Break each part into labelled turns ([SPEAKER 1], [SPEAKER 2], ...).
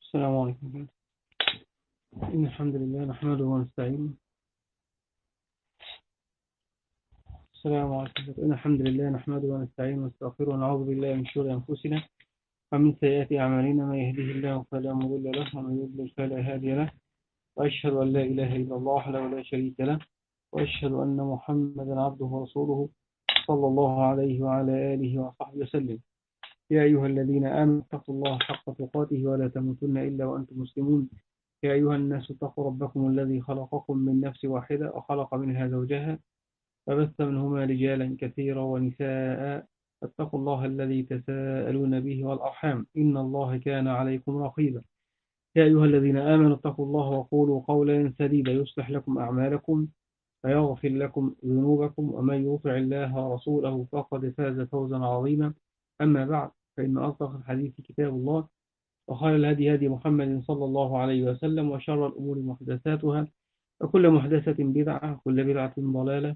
[SPEAKER 1] السلام عليكم. إن الحمد لله نحمده ونستعينه. السلام عليكم. إن الحمد لله نحمده ونستعينه ونستغفره ونعوذ بالله من شرور أنفسنا ومن سيئات أعمالنا. من يهده الله فلا مضل له ومن يضلل فلا هادي له، وأشهد أن لا إله إلا الله وحده لا شريك له، وأشهد أن محمدا عبده ورسوله صلى الله عليه وعلى آله وصحبه وسلم. يا أيها الذين آمنوا اتقوا الله حق تقاته ولا تموتن إلا وأنتم مسلمون. يا أيها الناس اتقوا ربكم الذي خلقكم من نفس واحدة وخلق منها زوجها وبث منهما رجالا كثيرا ونساء. فاتقوا الله الذي تساءلون به والأرحام إن الله كان عليكم رقيبا. يا أيها الذين آمنوا اتقوا الله وقولوا قولا سديدا يصلح لكم أعمالكم ويغفر لكم ذنوبكم، ومن يطع الله ورسوله فقد فاز فوزا عظيما. أما بعد، فإن أصدق الحديث كتاب الله، وخير الهدي هدي محمد صلى الله عليه وسلم، وشر الأمور محدثاتها، وكل محدثة بدعة، وكل بدعة ضلالة،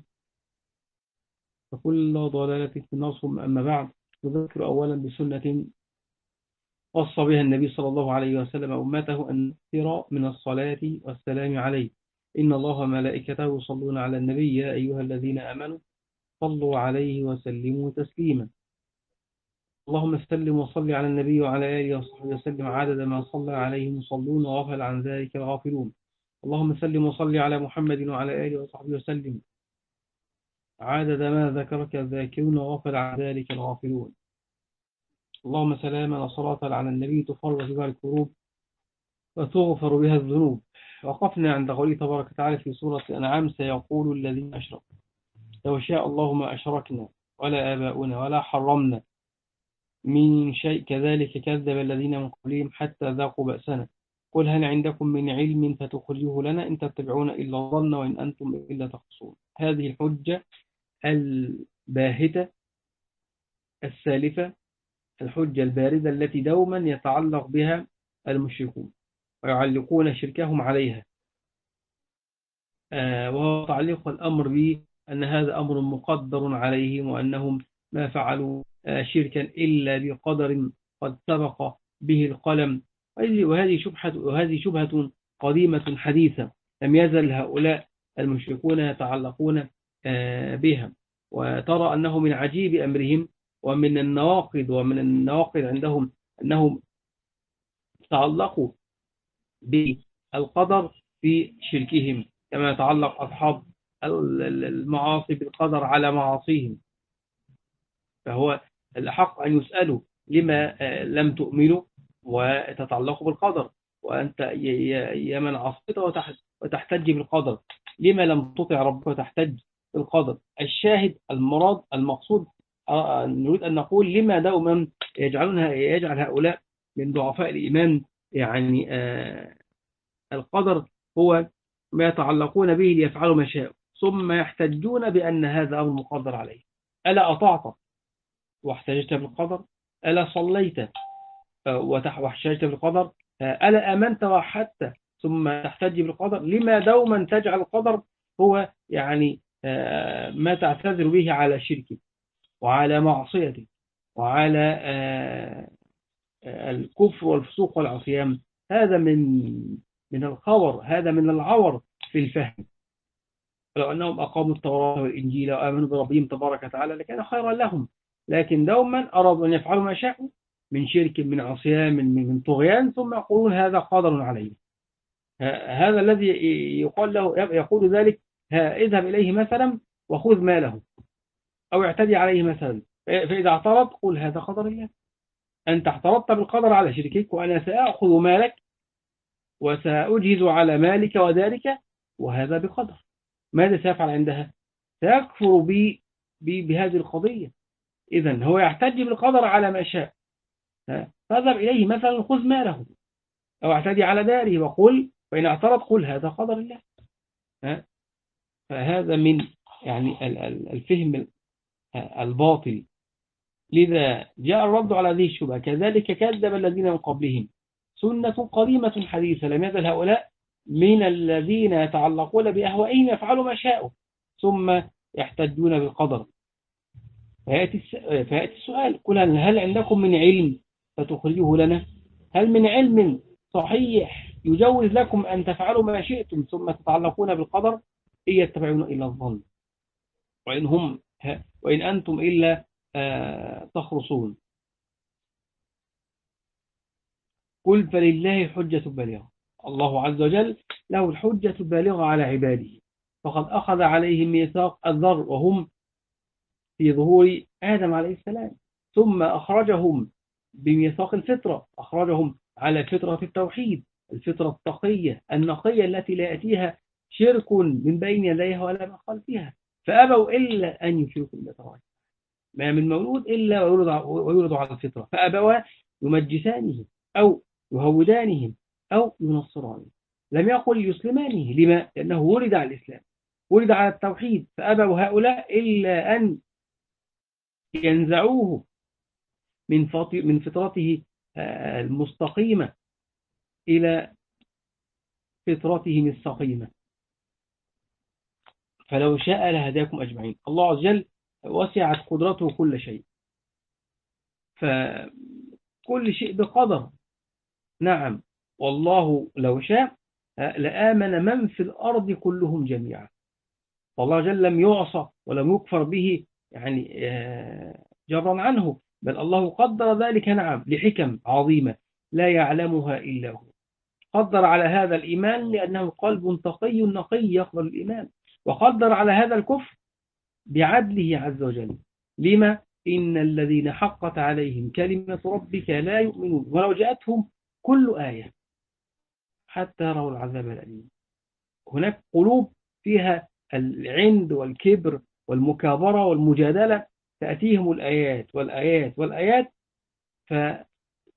[SPEAKER 1] وكل ضلالة في النار. ثم أما بعد، نذكر أولا بسنة وصى بها النبي صلى الله عليه وسلم أمته أن نكثر من الصلاة والسلام عليه. إن الله وملائكته يصلون على النبي يا أيها الذين آمنوا صلوا عليه وسلموا تسليما. اللهم سلم وصل على النبي وعلى آله وصحبه وسلم عدد ما صلى عليه المصلون وغفل عن ذلك الغافلون. اللهم سلم وصل على محمد وعلى آله وصحبه وسلم عدد ما ذكرك الذاكرون وغفل عن ذلك الغافلون. اللهم سلاما وصلاة على النبي تفرج بها الكروب وتغفر بها الذنوب. وقفنا عند قوله تبارك وتعالى في سورة الأنعام: سيقول الذين أشركوا لو شاء الله ما أشركنا ولا آباؤنا ولا حرمنا من شيء كذلك كذب الذين من قبلهم حتى ذاقوا بأسنا قل هل عندكم من علم فتخرجوه لنا إن تتبعون إلا الظن وإن أنتم إلا تخرصون. هذه الحجة الباهتة السالفة، الحجة الباردة التي دوما يتعلق بها المشركون ويعلقون شركهم عليها، وهو تعليق الأمر بأن هذا أمر مقدر عليهم، وأنهم ما فعلوا شركا إلا بقدر قد سبق به القلم. وهذه شبهة قديمة حديثة، لم يزل هؤلاء المشركون يتعلقون بها. وترى أنه من عجيب أمرهم ومن النواقض عندهم أنهم تعلقوا بالقدر في شركهم، كما يتعلق أصحاب المعاصي بالقدر على معاصيهم. فهو الحق أن يسألوا لما لم تؤمنوا وتتعلقوا بالقدر، وأنت يا من عصيت وتحتج بالقدر، لما لم تطع ربك وتحتج بالقدر؟ الشاهد المراد المقصود نريد أن نقول لما دوما يجعل هؤلاء من ضعفاء الإيمان يعني القدر هو ما يتعلقون به ليفعلوا ما شاءوا، ثم يحتجون بأن هذا أمر مقدر عليه. ألا أطعت واحتجت بالقدر؟ ألا صليت واحتجت بالقدر؟ ألا أمنت وحدت ثم تحتج بالقدر؟ لما دوما تجعل القدر هو يعني ما تعتذر به على شركك وعلى معصيتك وعلى الكفر والفسوق والعصيان؟ هذا من الخور، هذا من العور في الفهم. لو أنهم أقاموا التوراة والإنجيل وآمنوا بربهم تبارك وتعالى لكان خيرا لهم، لكن دوما أرادوا أن يفعلوا ما شاءوا من شرك، من عصيان، من طغيان، ثم يقولون هذا قادر عليه. هذا الذي يقال له يقول ذلك: اذهب إليه مثلا وخذ ماله، أو اعتدي عليه مثلا، فإذا اعترض قل هذا قدر الله. أنت اعترضت بالقدر على شركك، وأنا سأخذ مالك وسأجهز على مالك وذلك، وهذا بقدر. ماذا سيفعل عندها؟ سيكفر بهذه القضية. إذن هو يحتج بالقدر على ما شاء. فاذهب إليه مثلا خذ ماله، أو اعتدي على داره وقل، فإن اعترض قل هذا قدر الله. فهذا من يعني الفهم الباطل. لذا جاء الرد على هذه الشبهة: كذلك كذب الذين من قبلهم. سنة قديمة حديثة، لم يزل هؤلاء من الذين يتعلقون بأهوائهم يفعلوا ما شاءوا ثم يحتجون بالقدر. فيأتي السؤال: قل هل عندكم من علم فتخرجوه لنا؟ هل من علم صحيح يجوز لكم أن تفعلوا ما شئتم ثم تتعلقون بالقدر، إن يتبعون إلا الظن وإن أنتم إلا تخرصون. قل فلله حجة بالغة. الله عز وجل له الحجة البالغة على عباده، فقد أخذ عليهم ميثاق الذر وهم في ظهور آدم عليه السلام، ثم أخرجهم بميثاق الفطرة، أخرجهم على فطرة التوحيد، الفطرة التقية النقية التي لا يأتيها شرك من بين يديها ولا من خلفها، فأبوا إلا أن يشركوا بالله، ما من مولود إلا ويولد على الفطرة، فأبوا يمجسانه أو يهودانه أو ينصرانه، لم يقل يسلمانه. لما؟ لأنه ولد على الإسلام، ولد على التوحيد، فأبوا هؤلاء إلا أن ينزعوه من فطرته المستقيمة إلى فطرتهم السقيمة. فلو شاء لهداكم أجمعين. الله عز وجل وسعت قدرته كل شيء، فكل شيء بقدر. نعم، والله لو شاء لآمن من في الأرض كلهم جميعا. والله جل لم يعصى ولم يكفر به يعني جرا عنه، بل الله قدر ذلك نعم لحكم عظيمة لا يعلمها إلا هو. قدر على هذا الإيمان لأنه قلب تقي نقي يقبل الإيمان، وقدر على هذا الكفر بعدله عز وجل. لما؟ إن الذين حقت عليهم كلمة ربك لا يؤمنون ولو جاءتهم كل آية حتى يروا العذاب الأليم. هناك قلوب فيها العند والكبر والمكابرة والمجادلة، تأتيهم الآيات والآيات والآيات فلا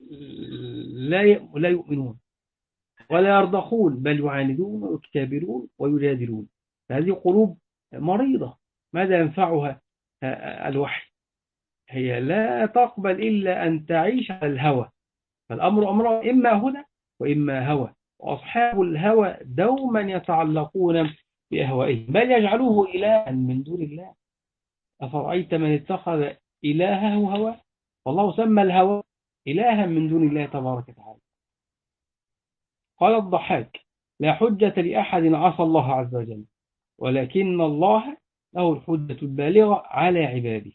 [SPEAKER 1] لا يؤمنون ولا يرضخون، بل يعاندون ويكتابرون ويجادلون. هذه قلوب مريضة، ماذا ينفعها الوحي؟ هي لا تقبل إلا أن تعيش على الهوى، فالأمر أمر إما هدى وإما هوى، وأصحاب الهوى دوما يتعلقون بأهوائهم، بل يجعلوه إلها من دون الله. أفرأيت من اتخذ إلهه هوى، والله سمى الهوى إلها من دون الله تبارك وتعالى. قال الضحاك: لا حجة لأحد عصى الله عز وجل، ولكن الله له الحجة البالغة على عباده.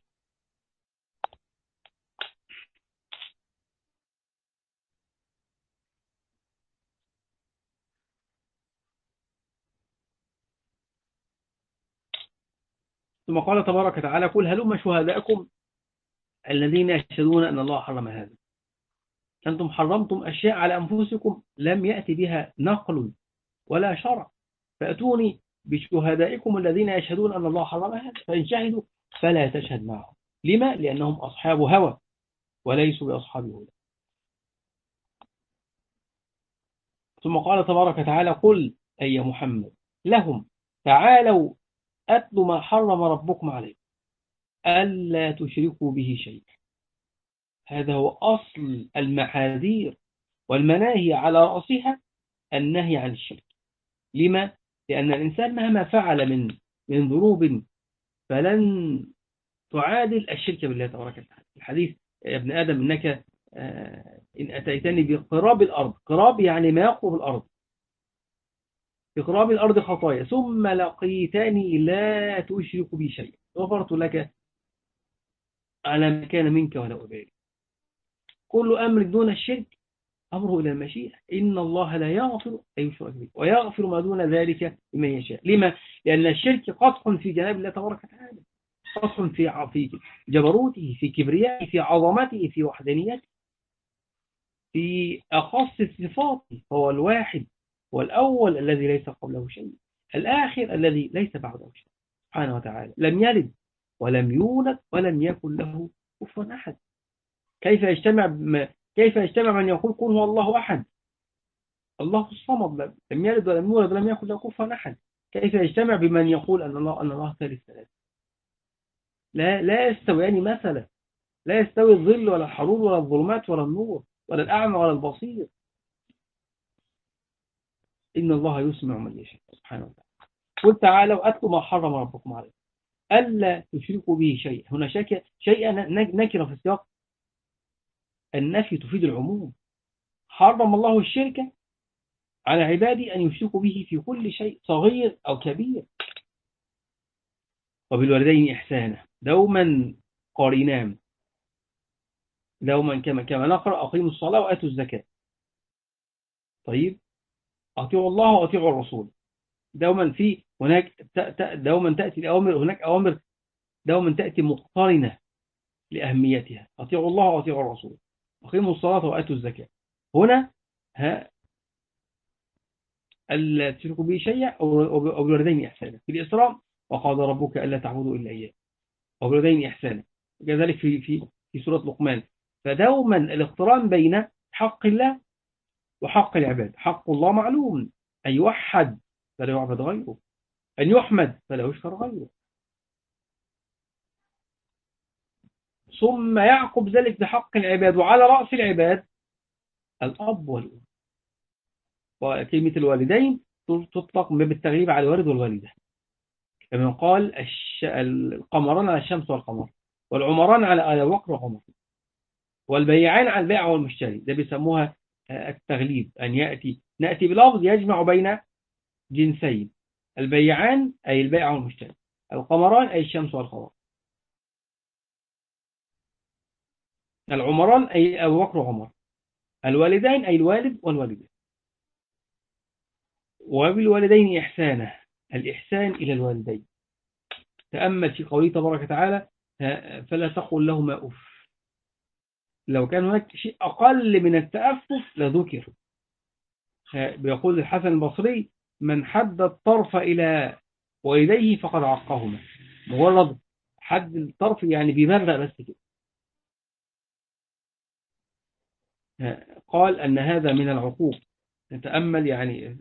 [SPEAKER 1] ثم قال تبارك وتعالى: قل هلم شهداءكم الذين يشهدون أن الله حرم هذا. أنتم حرمتم أشياء على أنفسكم لم يأتي بها نقل ولا شرع، فأتوني بشهدائكم الذين يشهدون أن الله حرم هذا، فإن شهدوا فلا تشهد معهم. لما؟ لأنهم أصحاب هوى وليسوا بأصحاب هدى. ثم قال تبارك وتعالى: قل أي محمد لهم تعالوا أتل ما حرم ربكم عليكم ألا تشركوا به شيئا. هذا هو أصل المحاذير والمناهي، على رأسها النهي عن الشرك. لما؟ لأن الإنسان مهما فعل من ذنوب فلن تعادل الشرك بالله تبارك وتعالى. الحديث: يا ابن آدم إنك إن أتيتني بقراب الأرض، قراب يعني ما يقرب الأرض، بقراب الأرض خطايا ثم لقيتني لا تشرك بي شيئا غفرت لك على ما كان منك ولا أبالي. كل أمر دون الشرك أمره إلى المشيئة. إن الله لا يغفر أن يشرك به ويغفر ما دون ذلك لمن يشاء. لما؟ لأن الشرك قطع في جناب الله تبارك وتعالى، قطع في جبروته، في كبريائه، في عظمته، في وحدانيته، في أخص صفاته. هو الواحد والأول الذي ليس قبله شيء، الآخر الذي ليس بعده شيء، سبحانه وتعالى. لم يلد ولم يولد ولم يكن له كفوا أحد. كيف يجتمع من يقول قل هو الله أحد، الله الصمد، لم يلد ولم يولد ولم يكن له كفوا أحد؟ كيف يجتمع بمن يقول أن الله ثالث ثلاثة؟ لا يستويان مثلا، لا يستوي الظل ولا الحرور ولا الظلمات ولا النور ولا الأعمى ولا البصير. إن الله يسمع من يشاء سبحانه وتعالى. قل تعالوا أتلوا ما حرم ربكم عليكم ألا تشركوا به شيئا. هنا شيئا نكرة في السياق، النفي تفيد العموم. حرم الله الشرك على عبادي أن يشركوا به في كل شيء صغير أو كبير. وبالوالدين إحسانا دوما قارنان، دوما كما نقرأ أقيموا الصلاة وآتوا الزكاة. طيب، أطيعوا الله وأطيعوا الرسول. دوما في هناك دوما تأتي الأوامر، هناك أوامر دوما تأتي مقترنة لأهميتها. أطيعوا الله وأطيعوا الرسول، أقيموا الصلاة وآتوا الزكاة. هنا ألا تشركوا به شيئا أو بالوالدين إحسانا. في الإسراء وقضى ربك ألا تعبدوا إلا إياه وبالوالدين إحسانا. كذلك في سورة لقمان. فدوما الاقتران بين حق الله وحق العباد. حق الله معلوم، أن يوحد فلا يعبد غيره، أن يحمد فلا يشكر غيره. ثم يعقب ذلك بحق العباد، وعلى رأس العباد الأب والأم. وكلمة الوالدين تطلق بالتغليب على الوالد والوالدة، كما قال القمران على الشمس والقمر، والعمران على أبي بكر وعمر، والبيعان على البائع والمشتري. ده بيسموها التغليب، أن نأتي بلفظ يجمع بين جنسين: البيعان أي البائع والمشتري، القمران أي الشمس والقمر، العمران أي أبو بكر وعمر، الوالدين أي الوالد والوالدة. وبالوالدين إحسانا، الإحسان إلى الوالدين. تأمل في قوله تبارك وتعالى: فلا تقل لهما أف. لو كان هناك شيء أقل من التأفف لذكر. بيقول الحسن البصري: من حد الطرف إلى والديه فقد عقهما. مجرد حد الطرف يعني بيبرق بس كده. قال أن هذا من العقوق. نتأمل يعني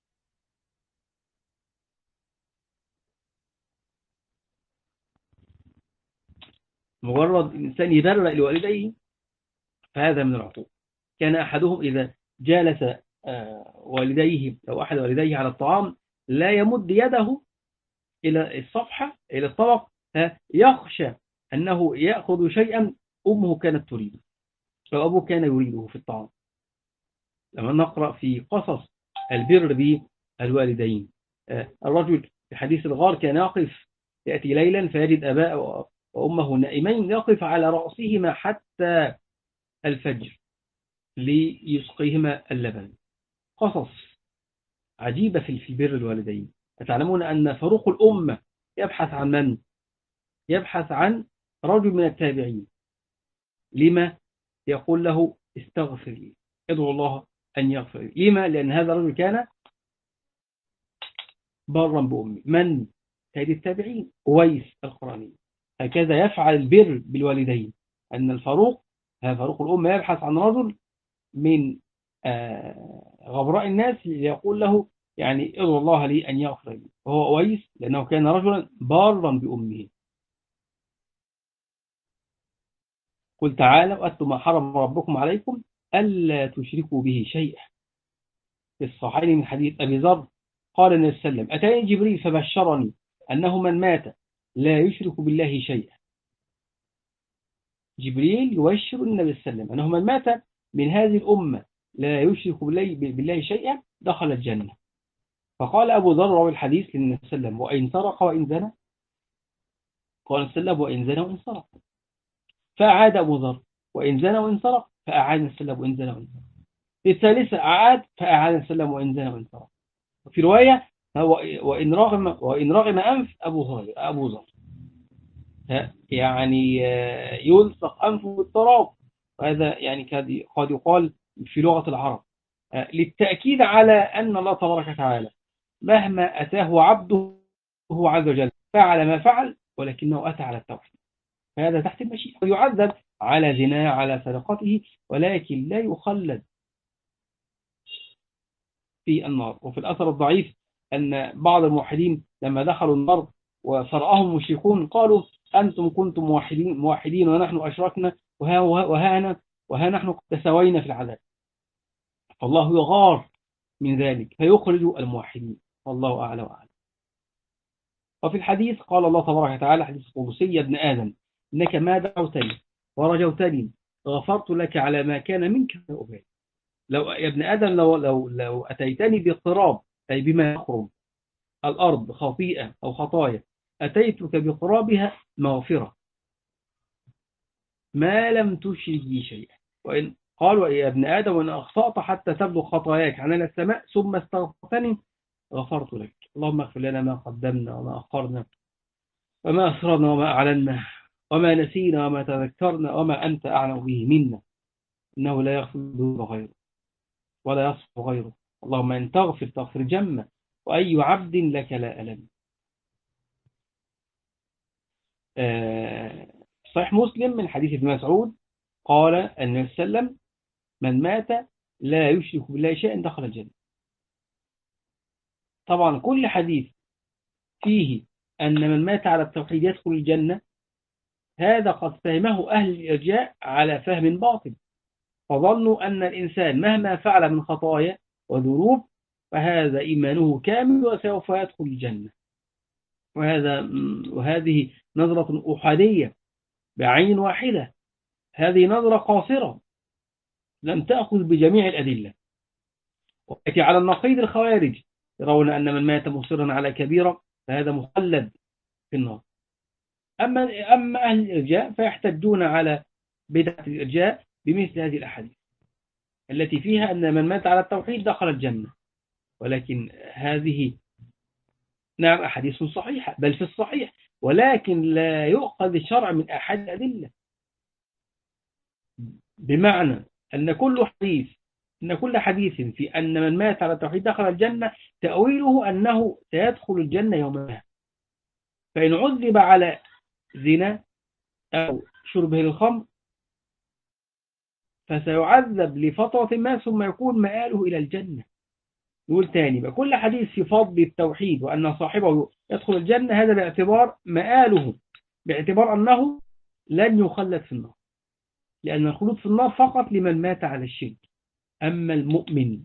[SPEAKER 1] مجرد الإنسان يبرق لوالديه فهذا من العقوق. كان أحدهم إذا جالس والديه أو أحد والديه على الطعام لا يمد يده إلى الصفحة إلى الطبق، يخشى أنه يأخذ شيئا أمه كانت تريده أو أبوه كان يريده في الطعام. لما نقرأ في قصص البر بالوالدين، الرجل في حديث الغار كان يقف، يأتي ليلا فيجد أباه وأمه نائمين، يقف على رأسهما حتى الفجر ليسقيهما اللبن. قصص عجيبة في بر الوالدين. أتعلمون أن فاروق الأمة يبحث عن من؟ يبحث عن رجل من التابعين. لما؟ يقول له: استغفر لي، ادعو الله أن يغفر لي. لما؟ لأن هذا الرجل كان برا بأمي. من؟ سيد التابعين أويس القراني. هكذا يفعل البر بالوالدين. أن الفاروق الأمة يبحث عن رجل من غبراء الناس يقول له يعني ادعو الله لي أن يغفر لي، وهو أويس لأنه كان رجلا بارا بأمه. قل تعالوا أتلوا ما حرم ربكم عليكم ألا تشركوا به شيئا. في الصحيحين من حديث أبي ذر قال النبي صلى الله عليه وسلم: أتاني جبريل فبشرني أنه من مات لا يشرك بالله شيئا. جبريل يبشر النبي صلى الله عليه وسلم أنه من مات من هذه الأمة لا يشرك بالله شيئا دخل الجنة. فقال أبو ذر راوي الحديث للنبي صلى الله عليه وسلم: وإن سرق وإن زنى؟ قال صلى الله عليه وسلم: وإن زنى وإن سرق. فأعاد أبو ذر: وإن زنى وإن سرق. فأعاد النبي صلى الله عليه وسلم: وإن زنى وإن سرق. في الثالثة أعاد فأعاد النبي صلى الله عليه وسلم: وإن زنى وإن سرق. وفي رواية: وإن رغم أنف أبو ذر، يعني يلصق أنفه بالتراب. وهذا يعني قد يقال في لغة العرب للتأكيد على أن الله تبارك وتعالى مهما أتاه عبده عز وجل فعل ما فعل ولكنه أتى على التوحيد، فهذا تحت المشيئة. ويعذب على زناه على سرقته ولكن لا يخلد في النار. وفي الأثر الضعيف أن بعض الموحدين لما دخلوا النار وصرأهم مشركون قالوا: أنتم كنتم موحدين ونحن أشركنا وها نحن تساوينا في العذاب. فالله يغار من ذلك فيخرج الموحدين، والله أعلى وأعلم. وفي الحديث قال الله تبارك وتعالى حديث قدسي: يا ابن آدم إنك ما دعوتني ورجوتني غفرت لك على ما كان منك لا أبالي. لو يا ابن آدم لو أتيتني بقراب، أي بما يقرب الأرض خطيئة أو خطايا، أتيتك بقرابها مغفرة ما لم تشرك بي شيئا. وإن قالوا يا ابن آدم وإن أخطأت حتى تبلغ خطاياك عنان السماء ثم استغفرتني غفرت لك. اللهم اغفر لنا ما قدمنا وما أخرنا وما أسررنا وما أعلنا وما نسينا وما تذكرنا وما أنت أعلم به منا، إنه لا يغفر الذنوب غيره ولا يصف غيره. اللهم إن تغفر جمة، وأي عبد لك لا ألم. صحيح مسلم من حديث ابن مسعود قال النبي صلى الله عليه وسلم: من مات لا يشرك بالله شيئا دخل الجنة. طبعا كل حديث فيه أن من مات على التوحيد يدخل الجنة، هذا قد فهمه أهل الإرجاء على فهم باطل، فظنوا أن الإنسان مهما فعل من خطايا وذنوب فهذا إيمانه كامل وسوف يدخل الجنة. وهذه نظرة أحادية بعين واحدة، هذه نظرة قاصرة لم تأخذ بجميع الأدلة. ويأتي على النقيض الخوارج يرون أن من مات مصرا على كبيرة فهذا مخلد في النار. أما أهل الإرجاء فيحتجون على بدعة الإرجاء بمثل هذه الأحاديث التي فيها أن من مات على التوحيد دخل الجنة، ولكن هذه نعم أحاديث صحيحة بل في الصحيح، ولكن لا يؤخذ الشرع من أحد الأدلة. بمعنى أن كل حديث في أن من مات على التوحيد دخل الجنة تأويله أنه سيدخل الجنة يومها، فإن عذب على زنا أو شربه للخمر فسيعذب لفترة ما ثم يكون مآله إلى الجنة. نقول تاني بقى، كل حديث في فضل التوحيد وأن صاحبه يدخل الجنة هذا باعتبار مآله، باعتبار أنه لن يخلد في النار، لأن الخلود في النار فقط لمن مات على الشرك. أما المؤمن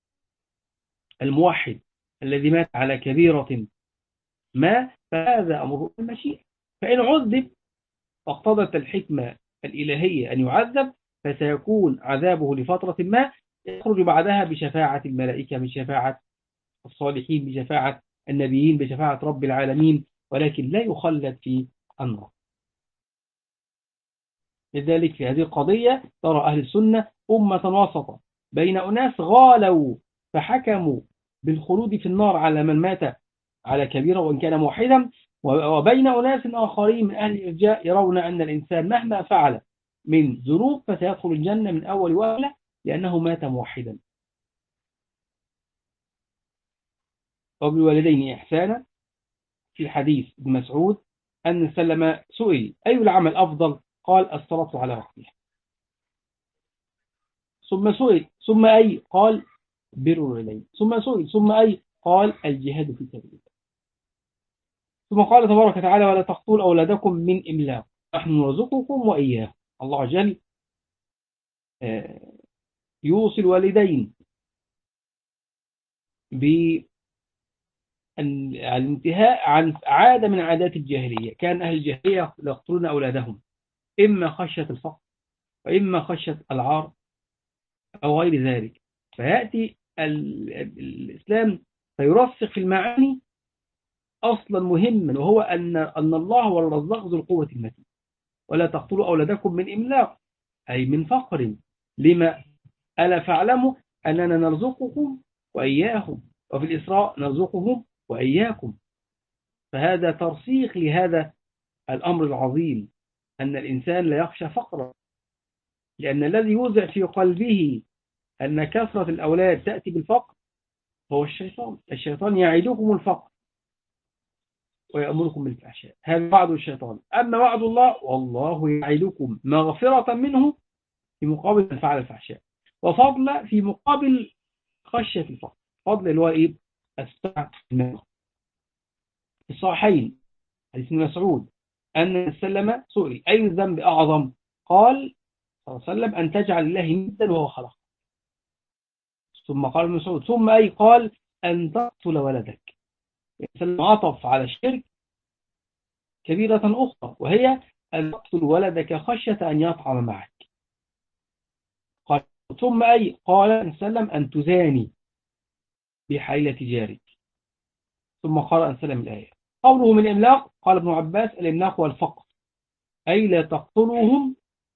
[SPEAKER 1] الموحد الذي مات على كبيرة ما فهذا أمر المشيئة، فإن عذب فاقتضت الحكمة الإلهية أن يعذب فسيكون عذابه لفترة ما، يخرج بعدها بشفاعة الملائكة، بشفاعة الصالحين، بشفاعة النبيين، بشفاعة رب العالمين، ولكن لا يخلد في النار. لذلك في هذه القضية ترى أهل السنة أمة وسطا بين أناس غالوا فحكموا بالخلود في النار على من مات على كبيرة وإن كان موحدا، وبين أناس آخرين من أهل الإرجاء يرون أن الإنسان مهما فعل من ذنوب فسيدخل الجنة من أول وهلة لأنه مات موحدا. وبالوالدين إحسانا في حديث ابن مسعود أن سلم سئل أي العمل أفضل؟ قال الصلاة على وقتها. ثم سئل ثم أي؟ قال بر الوالدين. ثم سئل ثم أي؟ قال الجهاد في سبيل الله. ثم قال تبارك وتعالى ولا تقتلوا أولادكم من إملاق نحن نرزقكم وإياهم. الله جل يوصي الوالدين بالانتهاء عن عادة من عادات الجاهلية. كان أهل الجاهلية يقتلون أولادهم إما خشية الفقر وإما خشية العار أو غير ذلك، فيأتي الإسلام فيرسخ في المعاني أصلا مهما، وهو أن الله هو الرزاق ذو القوة المتين. ولا تقتلوا أولادكم من إملاق أي من فقر، لما ألا فاعلموا أننا نرزقكم وإياهم، وفي الإسراء نرزقهم وإياكم. فهذا ترسيخ لهذا الأمر العظيم أن الإنسان لا يخشى فقرا، لأن الذي يوزع في قلبه أن كثرة الأولاد تأتي بالفقر هو الشيطان يعيدكم الفقر ويأمركم بالفحشاء، هذا وعد الشيطان. أما وعد الله والله يعيدكم مغفرة منه في مقابل من فعل الفحشاء، وفضل في مقابل خشية الفقر. فضل اللي هو إيه؟ السعة المال. الصحيحين حديث ابن مسعود أن سلم سئل أي الذنب أعظم؟ قال صلى الله عليه وسلم أن تجعل الله ندا وهو خلق. ثم قال ابن مسعود ثم أي؟ قال أن تقتل ولدك. سلم عطف على الشرك كبيرة أخرى وهي أن تقتل ولدك خشية أن يطعم معك. قال ثم أي قال صلى الله عليه وسلم أن تزاني بحيلة جارك. ثم قال أن سلم الآية. قوله من الإملاق، قال ابن عباس الإملاق هو الفقر، أي لا تقتلوهم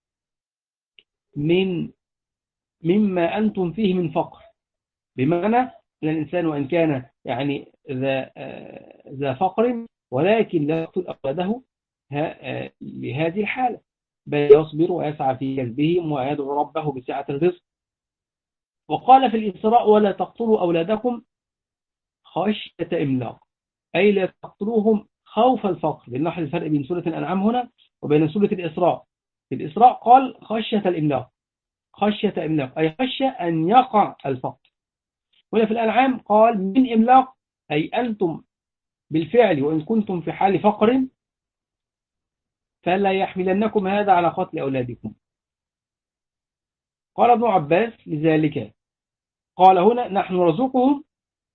[SPEAKER 1] مما أنتم فيه من فقر، بمعنى أن الإنسان وإن كان يعني ذا فقر ولكن لا يقتل أولاده لهذه الحالة، بل يصبر ويسعى في كسبهم ويدعو ربه بسعة الرزق. وقال في الإسراء ولا تقتلوا أولادكم خشية إملاق، أي لا تقتلوهم خوف الفقر. لنلاحظ الفرق بين سورة الأنعام هنا وبين سورة الإسراء. في الإسراء قال خشية الإملاق، خشية إملاق أي خشية أن يقع الفقر. هنا في الأنعام قال من إملاق، أي أنتم بالفعل وإن كنتم في حال فقر فلا يحملنكم هذا على قتل أولادكم. قال ابن عباس لذلك قال هنا نحن نرزقهم،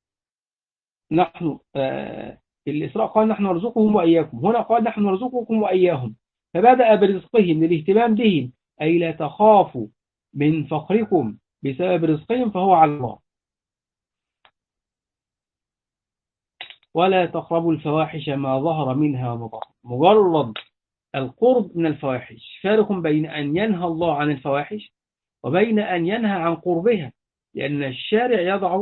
[SPEAKER 1] نحن في الإسراء قال نحن نرزقهم وإياكم، هنا قال نحن نرزقكم وإياهم، فبدأ برزقهم للاهتمام بهم، أي لا تخافوا من فقركم بسبب رزقهم فهو على الله. ولا تقربوا الفواحش ما ظهر منها وما بطن، مجرد القرب من الفواحش. فارق بين أن ينهى الله عن الفواحش وبين أن ينهى عن قربها، لأن الشارع يضع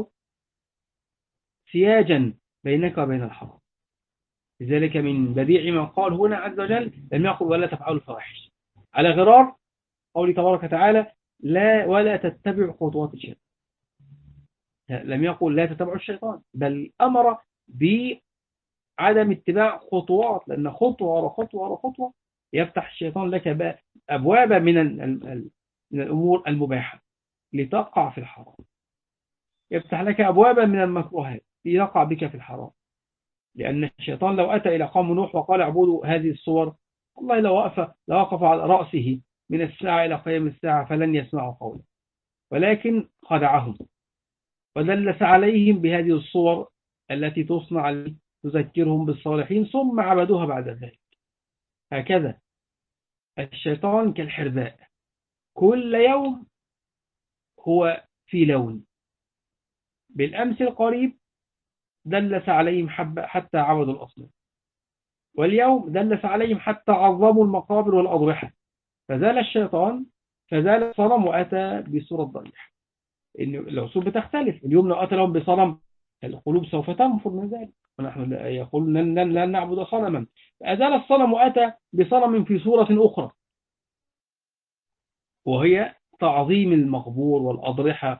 [SPEAKER 1] سياجا بينك وبين الحرام. لذلك من بديع ما قال هنا عز وجل لم يقل ولا تفعلوا الفواحش، على غرار قوله تبارك وتعالى لا ولا تتبعوا خطوات الشيطان. لم يقل لا تتبعوا الشيطان، بل أمر بعدم اتباع خطوات، لأن خطوة ورا خطوة ورا خطوة يفتح الشيطان لك أبواب من الأمور المباحة لتقع في الحرام، يفتح لك أبوابا من المكروهات ليقع بك في الحرام. لأن الشيطان لو أتى إلى قوم نوح وقال اعبدوا هذه الصور، والله لو وقف على رأسه من الساعة إلى قيام الساعة فلن يسمعوا قوله، ولكن خدعهم ودلس عليهم بهذه الصور التي تصنع تذكرهم بالصالحين ثم عبدوها بعد ذلك. هكذا الشيطان كالحرباء، كل يوم هو في لون. بالأمس القريب دلس عليهم حتى عبدوا الأصنام، واليوم دلس عليهم حتى عظموا المقابر والأضرحة، فزال الشيطان فزال الصنم وأتى بصورة ضريح. إن العصور بتختلف، اليوم لو أتى لهم بصنم القلوب سوف تنفر من ذلك، ونحن يقول لن نعبد صنما، فأزال الصنم وأتى بصنم في صورة أخرى وهي تعظيم المقبور والأضرحة.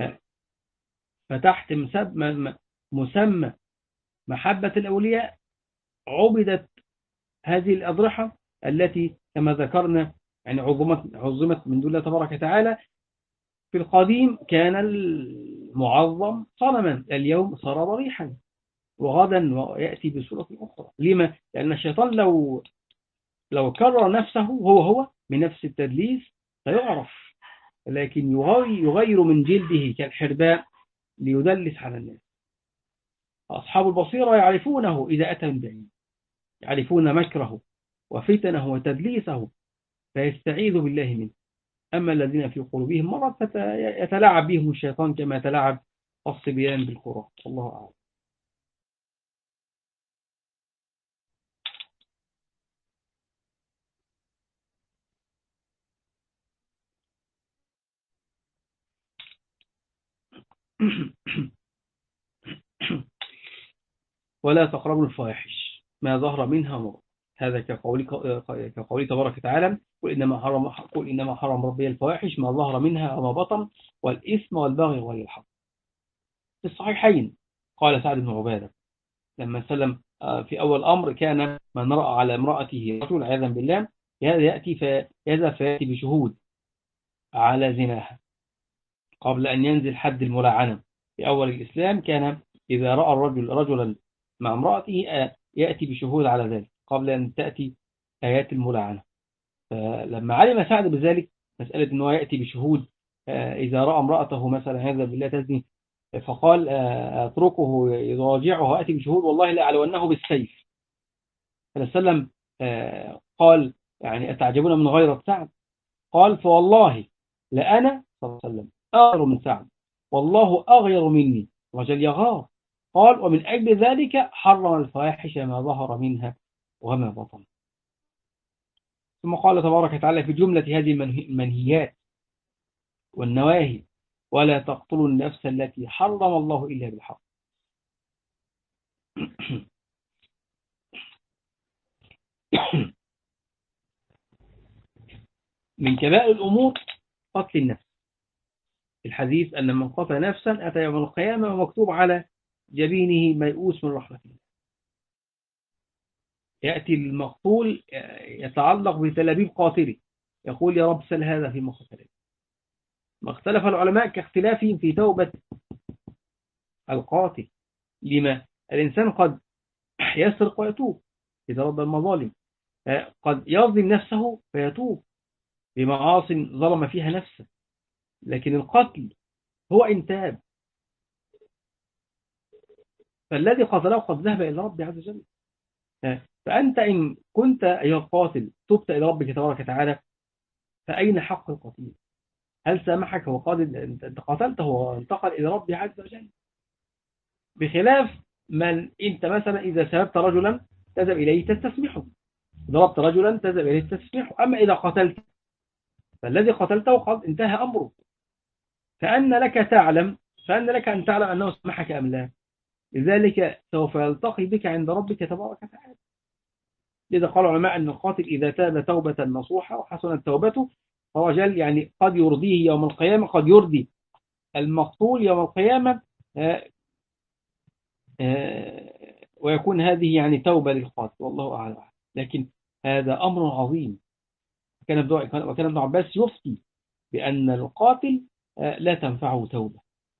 [SPEAKER 1] فتحت مسمى محبة الأولياء عبدت هذه الأضرحة التي كما ذكرنا يعني عظمت من دون الله تبارك وتعالى. في القديم كان المعظم صنما، اليوم صار ضريحا، وغدا يأتي بصورة أخرى. لما؟ لأن الشيطان لو كرر نفسه هو من نفس التدليس فيعرف، لكن يغير من جلده كالحرباء ليدلس على الناس. أصحاب البصيرة يعرفونه إذا أتى من بعيد، يعرفون مكره وفتنه وتدليسه فيستعيذ بالله منه. أما الذين في قلوبهم مرض فيتلاعب بهم الشيطان كما يتلاعب الصبيان بالكرة. الله أعلم. ولا تقربوا الفواحش ما ظهر منها وما بطن، هذا كقول تبارك وتعالى قل إنما حرم ربي الفواحش ما ظهر منها وما بطن والإثم والبغي وغير الحق. في الصحيحين قال سعد بن عبادة لما سلم في أول أمر كان من رأى على امرأته رجل عياذا بالله يذهب فيأتي بشهود على زناها قبل أن ينزل حد الملاعنة. في أول الإسلام كان إذا رأى الرجل رجلا مع امرأته يأتي بشهود على ذلك قبل أن تأتي آيات الملاعنة. فلما علم سعد بذلك مسألة أنه يأتي بشهود إذا رأى امرأته مثلا هذا بالله تزني، فقال أتركه يضاجعه وأتي بشهود والله لا أعلونه بالسيف. فالسلام قال يعني أتعجبون من غيرة سعد؟ قال فوالله لأنا صلى الله عليه وسلم أغير من سعد، والله أغير مني، رجل يغار. قال: ومن أجل ذلك حرم الفواحش ما ظهر منها وما بطن. ثم قال تبارك وتعالى في جملة هذه المنهيات والنواهي: ولا تقتلوا النفس التي حرم الله إلا بالحق. من كبائر الأمور قتل النفس. في الحديث أن من قتل نفسا أتى يوم القيامة ومكتوب على جبينه ميؤوس من رحمة الله. يأتي المقتول يتعلق بتلابيب قاتله، يقول: يا رب سل هذا فيما قتل. ما اختلف العلماء كاختلافهم في توبة القاتل. لما؟ الإنسان قد يسرق ويتوب إذا رد المظالم، قد يظلم نفسه فيتوب بمعاصٍ ظلم فيها نفسه، لكن القتل هو إن تاب، فالذي قتله قد ذهب إلى ربه عز وجل. فأنت إن كنت أيها القاتل تبت إلى ربك تبارك وتعالى، فأين حق القتيل؟ هل سامحك؟ هو قاتل، أنت قتلته وانتقل إلى ربه عز وجل. بخلاف من أنت مثلا إذا سببت رجلا تذهب إليه تستسمحه، ضربت رجلا تذهب إليه تستسمحه. أما إذا قتلت فالذي قتلته قد انتهى أمره، فأن لك أن تعلم أنه سمحك أم لا. لذلك سوف يلتقي بك عند ربك تبارك وتعالى. لذا قال العلماء أن القاتل إذا تاب توبة نصوحة وحسنت توبته فرجل، يعني قد يرضيه يوم القيامة، قد يرضي المقتول يوم القيامة، ويكون هذه يعني توبة للقاتل، والله أعلم. لكن هذا أمر عظيم. وكان ابن عباس يفتي بأن القاتل لا تنفعه توبة.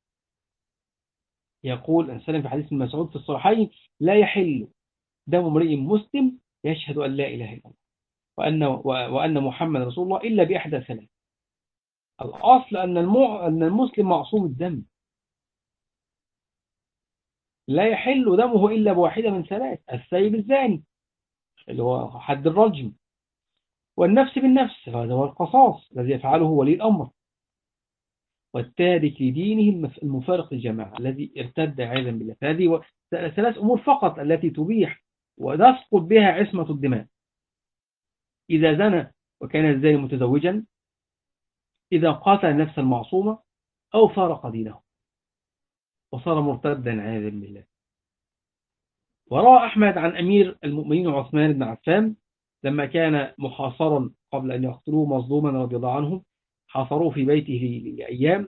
[SPEAKER 1] يقول السلام في حديث مسعود في الصحيحين: لا يحل دم امرئ مسلم يشهد أن لا إله إلا الله وأن محمد رسول الله إلا بإحدى ثلاث. الأصل أن المسلم معصوم الدم، لا يحل دمه إلا بواحدة من ثلاث: السيب الزاني اللي هو حد الرجم، والنفس بالنفس هذا هو القصاص الذي يفعله ولي الأمر، والتارك لدينه المفارق للجماعة الذي ارتد عياذا بالله. فهذه ثلاث أمور فقط التي تبيح وتسقط بها عصمة الدماء: إذا زنى وكان الزاني متزوجا، إذا قاتل نفس المعصومة، أو فارق دينه وصار مرتدا عياذا بالله. وروى أحمد عن أمير المؤمنين عثمان بن عفان لما كان محاصرا قبل أن يقتلوه مظلوما رضي الله عنه، حاصروه في بيته لأيام،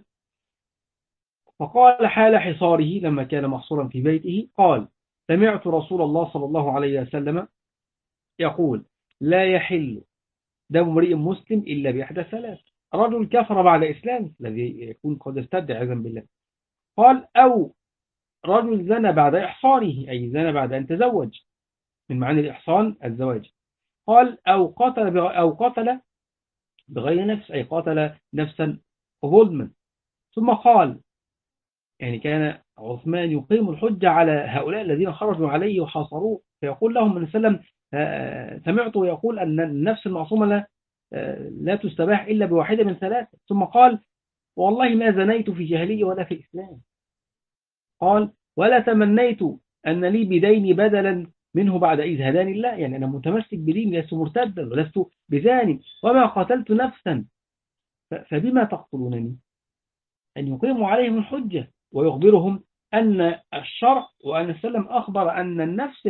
[SPEAKER 1] فقال حال حصاره لما كان محصورا في بيته، قال: سمعت رسول الله صلى الله عليه وسلم يقول: لا يحل دم امرئ مسلم إلا بإحدى ثلاث: رجل كفر بعد إسلام الذي يكون قد ارتد عياذا بالله، قال، أو رجل زنى بعد إحصانه أي زنى بعد أن تزوج، من معاني الإحصان الزواج، قال، أو قتل بغير نفس أي قتل نفسا ظلما. ثم قال، يعني كان عثمان يقيم الحجة على هؤلاء الذين خرجوا عليه وحاصروه، فيقول لهم النبي صلى الله عليه وسلم: سمعته يقول أن النفس المعصومة لا تستباح إلا بواحدة من ثلاثة. ثم قال: والله ما زنيت في جاهلية ولا في إسلام. قال: ولا تمنيت أن لي بديني بدلا منه بعد إذ هداني الله، يعني أنا متمسك بديني، لست مرتدا ولست بزاني وما قتلت نفسا، فبما تقتلونني؟ أن يقيموا عليهم الحجة ويخبرهم أن الشرع وأن السلام أخبر أن النفس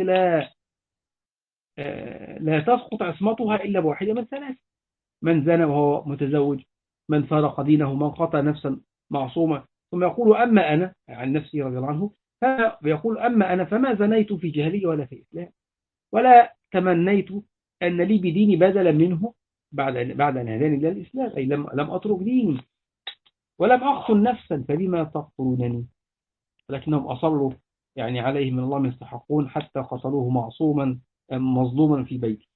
[SPEAKER 1] لا تسقط عصمتها إلا بواحدة من ثلاث: من زنى وهو متزوج، من فارق دينه، من قتل نفسا معصومة. ثم يقول: أما أنا عن نفسي رضي الله عنه، فيقول: أما أنا فما زنيت في جاهلية ولا في إسلام، ولا تمنيت أن لي بديني بدلا منه بعد أن هداني الله الإسلام، أي لم أترك ديني ولم أقتل نفسا، فبما تقتلونني؟ ولكنهم أصروا يعني عليه من الله ما يستحقون حتى قتلوه معصوما مظلوما في بيته.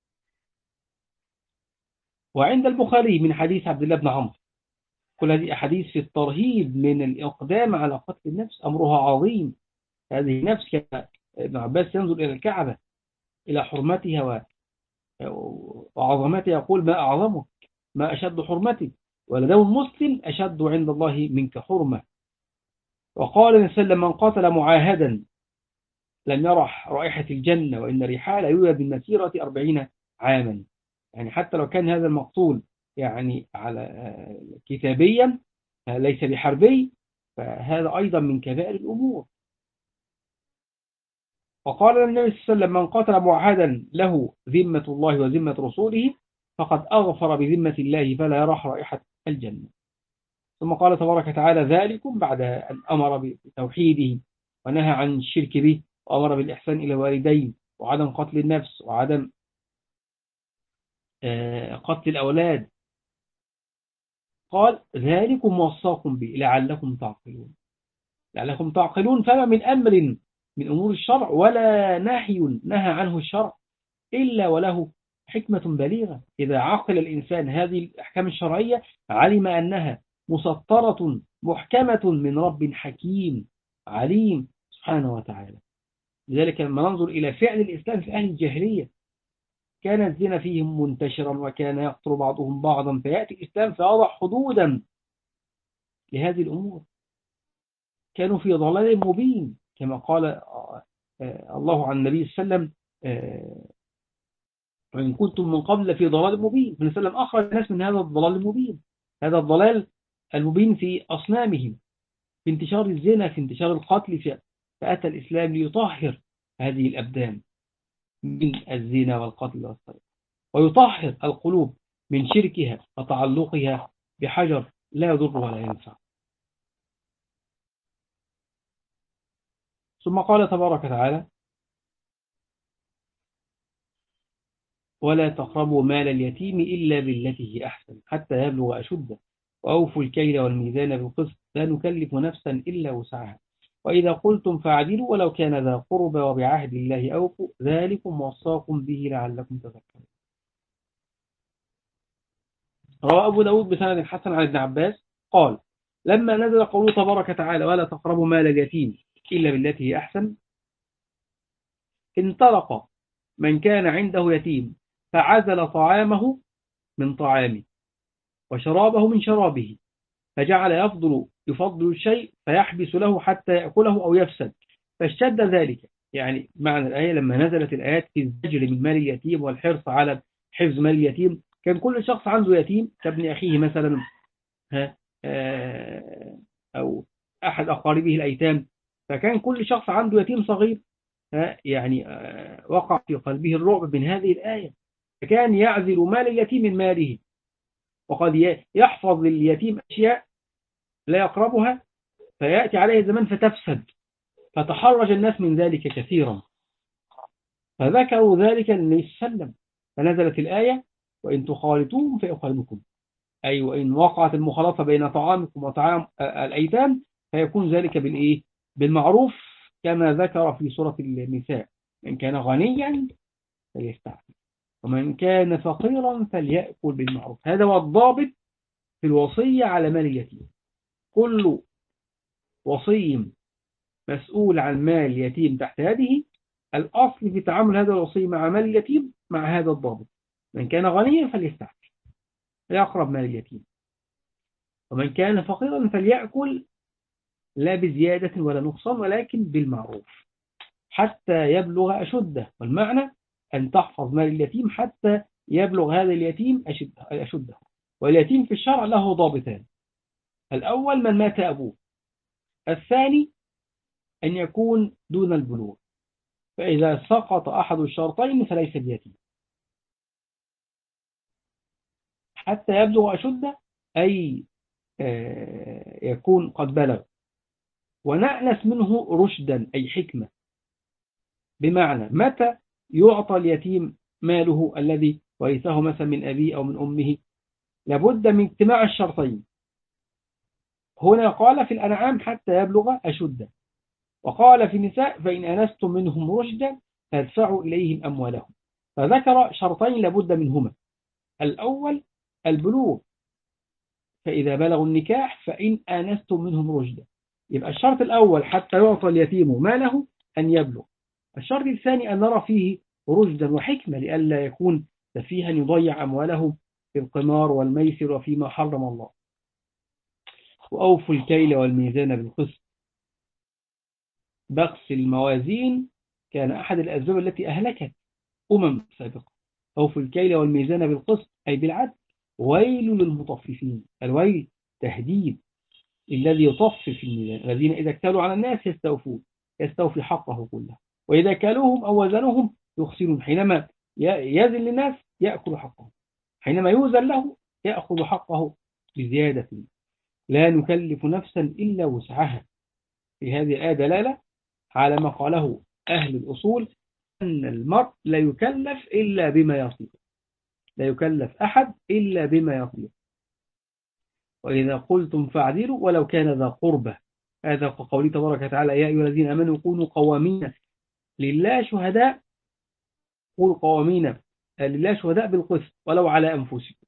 [SPEAKER 1] وعند البخاري من حديث عبد الله بن عمرو، كل هذه أحاديث في الترهيب من الإقدام على قتل النفس، أمرها عظيم. هذه نفس ابن عباس ينظر إلى الكعبة إلى حرمتها وعظمتها، يقول: ما أعظمك، ما أشد حرمتك. ولدم المسلم أشد عند الله منك حرمة. وقال النبي صلى الله عليه وسلم: من قتل معاهدا لم يرح رائحة الجنة، وإن ريحها لا يوجد من مسيرة 40 عاما. يعني حتى لو كان هذا المقتول يعني على كتابيا ليس بحربي، فهذا أيضا من كبائر الأمور. وقال النبي صلى الله عليه وسلم: من قتل معاهدا له ذمة الله وذمة رسوله فقد أغفر بذمة الله فلا يرح رائحة الجنة. ثم قال تبارك وتعالى: ذلكم بعد أن أمر بتوحيده ونهى عن الشرك به، وأمر بالإحسان إلى الوالدين، وعدم قتل النفس، وعدم قتل الأولاد. قال: ذلكم وصاكم به لعلكم تعقلون. لعلكم تعقلون. فما من أمر من أمور الشرع ولا نهي نهى عنه الشرع إلا وله حكمة بليغة. إذا عقل الإنسان هذه الأحكام الشرعية علم أنها مسطرة محكمة من رب حكيم عليم سبحانه وتعالى. لذلك لما ننظر إلى فعل الإسلام في أهل الجاهلية، كان الزنا فيهم منتشرا وكان يقتل بعضهم بعضا، فيأتي الإسلام فيضع حدودا لهذه الأمور. كانوا في ضلال مبين كما قال الله عن النبي صلى الله عليه وسلم: وإن كنتم من قبل في ضلال مبين. النبي صلى الله عليه وسلم أخرج الناس من هذا الضلال المبين، هذا الضلال المبين في أصنامهم، في انتشار الزنا، في انتشار القتل. فأتى الإسلام ليطهر هذه الأبدان من الزنا والقتل والسرقة، ويطهر القلوب من شركها وتعلقها بحجر لا يضر ولا ينفع. ثم قال تبارك وتعالى: ولا تقربوا مال اليتيم إلا بالتي هي أحسن حتى يبلغ أشده، وأوفوا الكيل والميزان بالقسط لا نكلف نفسا إلا وسعها، وإذا قلتم فاعدلوا ولو كان ذا قربى وبعهد الله أوفوا ذلكم وصاكم به لعلكم تذكرون. روى أبو داود بسند حسن عن ابن عباس قال: لما نزل قوله تبارك وتعالى: ولا تقربوا مال اليتيم إلا بالتي هي أحسن، انطلق من كان عنده يتيم فعزل طعامه من طعامه وشرابه من شرابه، فجعل يفضل الشيء فيحبس له حتى يأكله أو يفسد، فاشتد ذلك. يعني معنى الآية لما نزلت الآيات في الزجر من مال اليتيم والحرص على حفظ مال اليتيم، كان كل شخص عنده يتيم كابن أخيه مثلا أو أحد أقاربه الأيتام، فكان كل شخص عنده يتيم صغير يعني وقع في قلبه الرعب من هذه الآية، فكان يعزل مال اليتيم من ماله، وقد يحفظ لليتيم أشياء لا يقربها، فيأتي عليه زمان فتفسد، فتحرج الناس من ذلك كثيرا، فذكروا ذلك للنبي صلى الله عليه وسلم، فنزلت الآية: وإن تخالطوهم فيخالطكم، أي وإن وقعت المخالطة بين طعامكم وطعام الأيتام فيكون ذلك بالإيه؟ بالمعروف، كما ذكر في سورة النساء: من كان غنيا فليستعفف ومن كان فقيرا فليأكل بالمعروف. هذا هو الضابط في الوصية على مال اليتيم. كل وصي مسؤول عن مال اليتيم تحت يده، الأصل في تعامل هذا الوصي مع مال اليتيم مع هذا الضابط: من كان غنيا فليستعفف فيقرب مال اليتيم، ومن كان فقيرا فليأكل لا بزيادة ولا نقصان ولكن بالمعروف حتى يبلغ أشده. والمعنى أن تحفظ مال اليتيم حتى يبلغ هذا اليتيم أشده. واليتيم في الشرع له ضابطان: الأول من مات أبوه، الثاني أن يكون دون البلوغ، فإذا سقط أحد الشرطين فليس بيتيم. حتى يبلغ أشده أي يكون قد بلغ، ونأنس منه رشدا أي حكمة، بمعنى متى يعطى اليتيم ماله الذي ورثه مثلا من أبيه أو من أمه، لابد من اجتماع الشرطين. هنا قال في الأنعام حتى يبلغ أشده، وقال في النساء: فإن أنستم منهم رشدا فادفعوا إليهم أموالهم. فذكر شرطين لابد منهما: الأول البلوغ، فإذا بلغوا النكاح فإن آنستم منهم رشدا. يبقى الشرط الأول حتى يعطى اليتيم ماله أن يبلغ. الشرط الثاني أن نرى فيه رشدا وحكمة لئلا يكون سفيها يضيع أمواله في القمار والميسر وفيما حرم الله. وأوفوا الكيل والميزان بالقسط. بخس الموازين كان أحد الأسباب التي أهلكت سابقة. أوفوا الكيل والميزان بالقسط أي بالعدل. ويل للمطففين. الويل تهديد الذي يطفف الميزان، الذين إذا اكتالوا على الناس يستوفي حقه كله، وإذا كالوهم أو وزنوهم يخسرون. حينما يزن للناس يأكل حقه، حينما يوزن له يأخذ حقه بزيادة. لا نكلف نفسا إلا وسعها. في هذه الآية دلالة على ما قاله أهل الأصول أن المرء لا يكلف إلا بما يطيق، لا يكلف أحد إلا بما يطيق. وإذا قلتم فاعدلوا ولو كان ذا قربة. هذا قوله تبارك وتعالى: يا أيها الذين آمنوا كونوا قوامين لله شهداء، قولوا قوامين لله شهداء بالقسط ولو على أنفسكم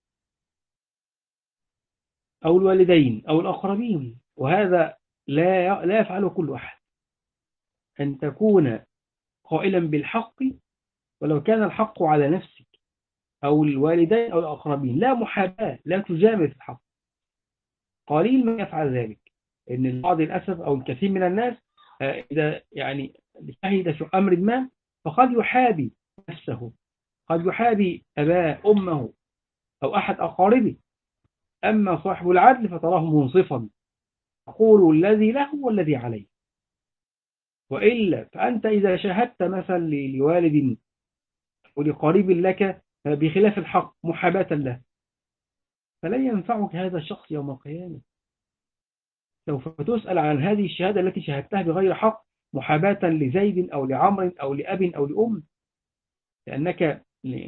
[SPEAKER 1] أو الوالدين أو الأقربين. وهذا لا يفعله كل أحد، أن تكون قائلا بالحق ولو كان الحق على نفسك أو الوالدين أو الأقربين. لا محاباة، لا تجامل في الحق. قليل من يفعل ذلك، إن البعض للأسف أو الكثير من الناس إذا يعني شهد في أمر ما فقد يحابي نفسه، قد يحابي أباه أمه أو أحد أقاربه. أما صاحب العدل فتراه منصفا، يقول الذي له والذي عليه. وإلا فأنت إذا شاهدت مثلا لوالد ولقريب لك بخلاف الحق محاباة له، فلن ينفعك هذا الشخص يوم القيامة. سوف تسأل عن هذه الشهادة التي شهدتها بغير حق محاباة لزيد أو لعمر أو لأب أو لأم، لأنك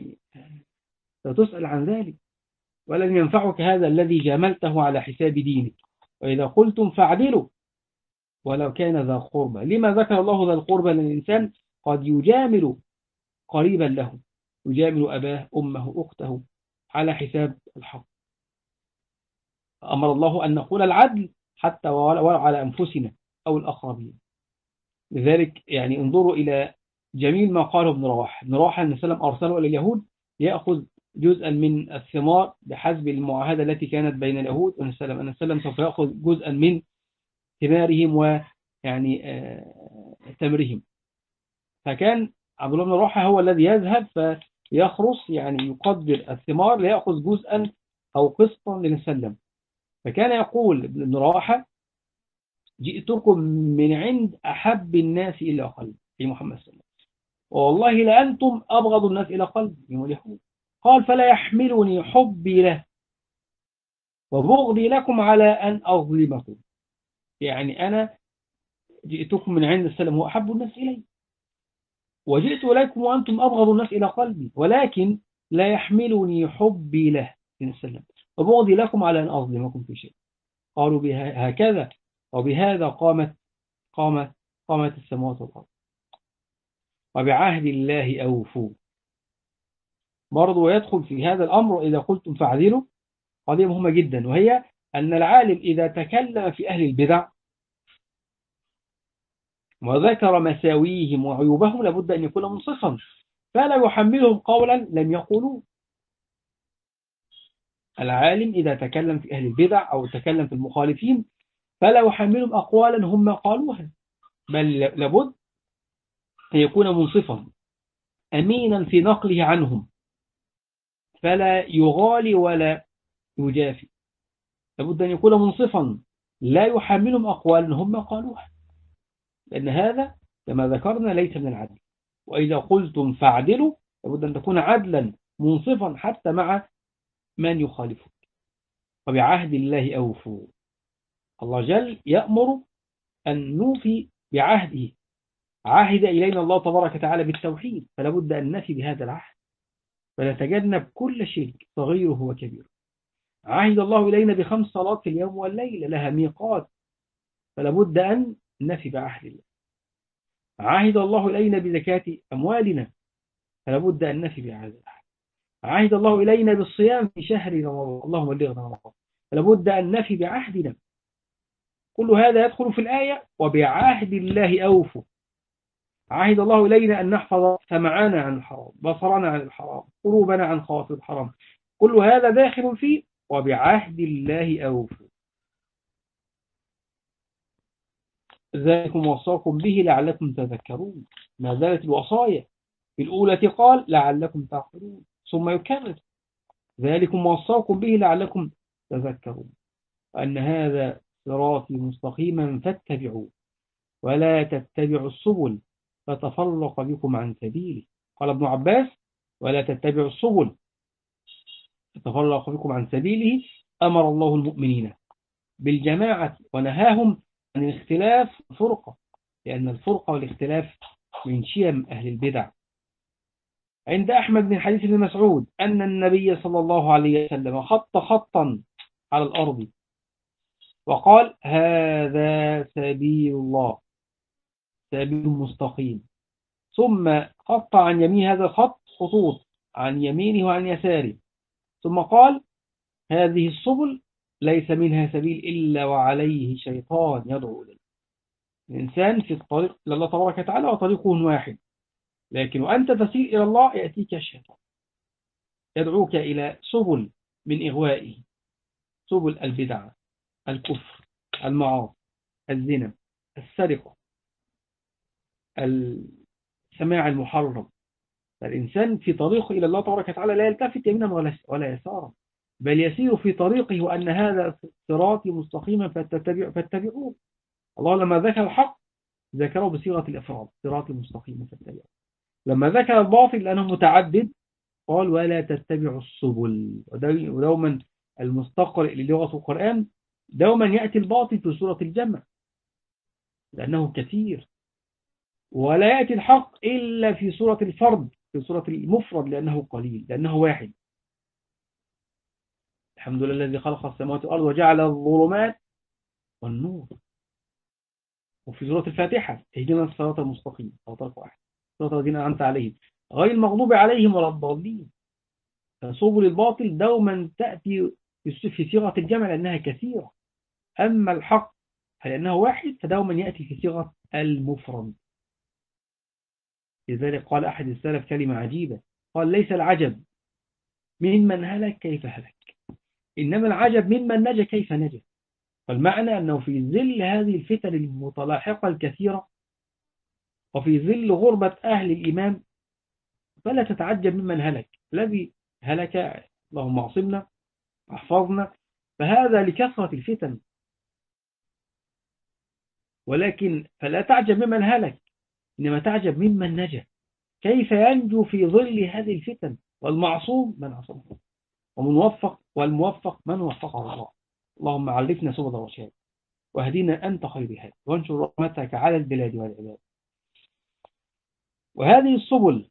[SPEAKER 1] ستسأل عن ذلك. ولن ينفعك هذا الذي جاملته على حساب دينك. وإذا قلتم فاعدلوا ولو كان ذا قربى. لما ذكر الله ذا القربى؟ للإنسان قد يجامل قريبا له، يجامل أباه أمه أخته على حساب الحق. أمر الله أن نقول العدل حتى ولو على أنفسنا أو الأقربين. لذلك يعني انظروا إلى جميل ما قاله ابن رواحة. ابن رواحة أن السلام أرسله إلى اليهود يأخذ جزءا من الثمار بحسب المعاهدة التي كانت بين اليهود وأن السلام سوف يأخذ جزءا من ثمارهم ويعني تمرهم. فكان عبد الله بن رواحة هو الذي يذهب فيخرص، يعني يقدر الثمار ليأخذ جزءا أو قسطا للسلم. فكان يقول ابن رواحة: جئتكم من عند أحب الناس إلى قلبي، في محمد صلى الله عليه وسلم، والله لأنتم أبغض الناس إلى قلبي. قال: فلا يحملني حبي له وبغضي لكم على أن أظلمكم. يعني أنا جئتكم من عند السلام، هو أحب الناس إلي، وجئت إليكم وأنتم أبغض الناس إلى قلبي، ولكن لا يحملني حبي له السلام وبغضي لكم على أن أظلمكم في شيء. قالوا هكذا وبهذا قامت السماوات والأرض. وبعهد الله أوفوا. برضو يدخل في هذا الأمر إذا قلتم فاعدلوا قضية مهمة جدا، وهي أن العالم إذا تكلم في أهل البدع وذكر مساويهم وعيوبهم لابد أن يكون منصفا، فلا يحملهم قولا لم يقولوا. العالم إذا تكلم في أهل البدع أو تكلم في المخالفين فلا يحملهم أقوالا هم قالوها، بل لابد أن يكون منصفا أمينا في نقله عنهم، فلا يغالي ولا يجافي. لابد أن يكون منصفا لا يحملهم أقوالا هم قالوها، لأن هذا كما ذكرنا ليس من العدل. وإذا قلتم فاعدلوا لابد أن تكون عدلا منصفا حتى مع من يخالفك. وبعهد الله أوفوا. الله جل يأمر أن نوفي بعهده. عهد إلينا الله تبارك وتعالى بالتوحيد، فلا بد أن نفي بهذا العهد فنتجنب كل شرك صغيره وكبيره. عهد الله إلينا ب5 صلوات في اليوم والليلة لها ميقات، فلا بد أن نفي بعهد الله. عهد الله إلينا بزكاة أموالنا، فلا بد أن نفي بعهد الله. عهد الله إلينا بالصيام في شهر رمضان، اللهم بلغنا رمضان، فلا بد أن نفي بعهدنا. كل هذا يدخل في الآية وبعهد الله أوفوا. عهد الله إلينا أن نحفظ سمعنا عن الحرام، بصرنا عن الحرام، قلوبنا عن خواطر الحرام. كل هذا داخل فيه وبعهد الله أوفوا. ذلكم وصاكم به لعلكم تذكرون. ما زالت الوصايا. في الأولى قال لعلكم تعقلون، ثم يكرر ذلكم وصاكم به لعلكم تذكرون، وأن هذا صراطي مستقيما فاتبعوه ولا تتبعوا السبل فتفرق بكم عن سبيله. قال ابن عباس: ولا تتبعوا السبل فتفرق بكم عن سبيله. أمر الله المؤمنين بالجماعة ونهاهم عن الاختلاف والفرقة، لأن الفرقة والاختلاف من شيم أهل البدع. عند أحمد من حديث ابن مسعود أن النبي صلى الله عليه وسلم خط خطا على الأرض وقال: هذا سبيل الله سبيل مستقيم. ثم خط عن يمين هذا الخط خطوط عن يمينه وعن يساره، ثم قال: هذه السبل ليس منها سبيل إلا وعليه شيطان يدعو إليه. الإنسان في الطريق إلى الله تبارك وتعالى وطريقه واحد، لكن وأنت تسير إلى الله يأتيك الشيطان يدعوك إلى سبل من إغوائه، سبل البدع، الكفر، المعاصي، الزنا، السرقة، السماع المحرم. فالإنسان في طريقه إلى الله تبارك وتعالى لا يلتفت يمينا ولا يسارا، بل يسير في طريقه، وأن هذا صراطي مستقيما فاتبعوه. الله لما ذكر الحق ذكره بصيغة الإفراد: صراطي مستقيما فاتبعوه. لما ذكر الباطل لأنه متعدد قال: ولا تتبعوا السبل. ودوما المستقرئ للغة القرآن دوما يأتي الباطل في سورة الجمع لأنه كثير، ولا يأتي الحق إلا في سورة الفرد، في سورة المفرد، لأنه قليل، لأنه واحد. الحمد لله الذي خلق السماوات والأرض وجعل الظلمات والنور. وفي سورة الفاتحة: اهدنا الصراط المستقيم، صراط واحد صراط الذين أنعمت عليهم غير المغضوب عليهم ولا الضالين. فسبل الباطل دوما تأتي في صيغة الجمع لأنها كثيرة، أما الحق لأنه واحد فدوما يأتي في صيغة المفرد. لذلك قال أحد السلف كلمة عجيبة، قال: ليس العجب ممن هلك كيف هلك، إنما العجب ممن نجا كيف نجا. فالمعنى أنه في ظل هذه الفتن المتلاحقة الكثيرة، وفي ظل غربة أهل الإيمان، فلا تتعجب ممن هلك. الذي هلك اللهم اعصمنا احفظنا، فهذا لكثرة الفتن. ولكن فلا تعجب ممن هلك، إنما تعجب ممن نجا، كيف ينجو في ظل هذه الفتن. والمعصوم من عصمه، والموفق من وفقه الله. اللهم عرفنا سبل الرشاد واهدنا أنت خير الهادي، وانشر رحمتك على البلاد والعباد. وهذه السبل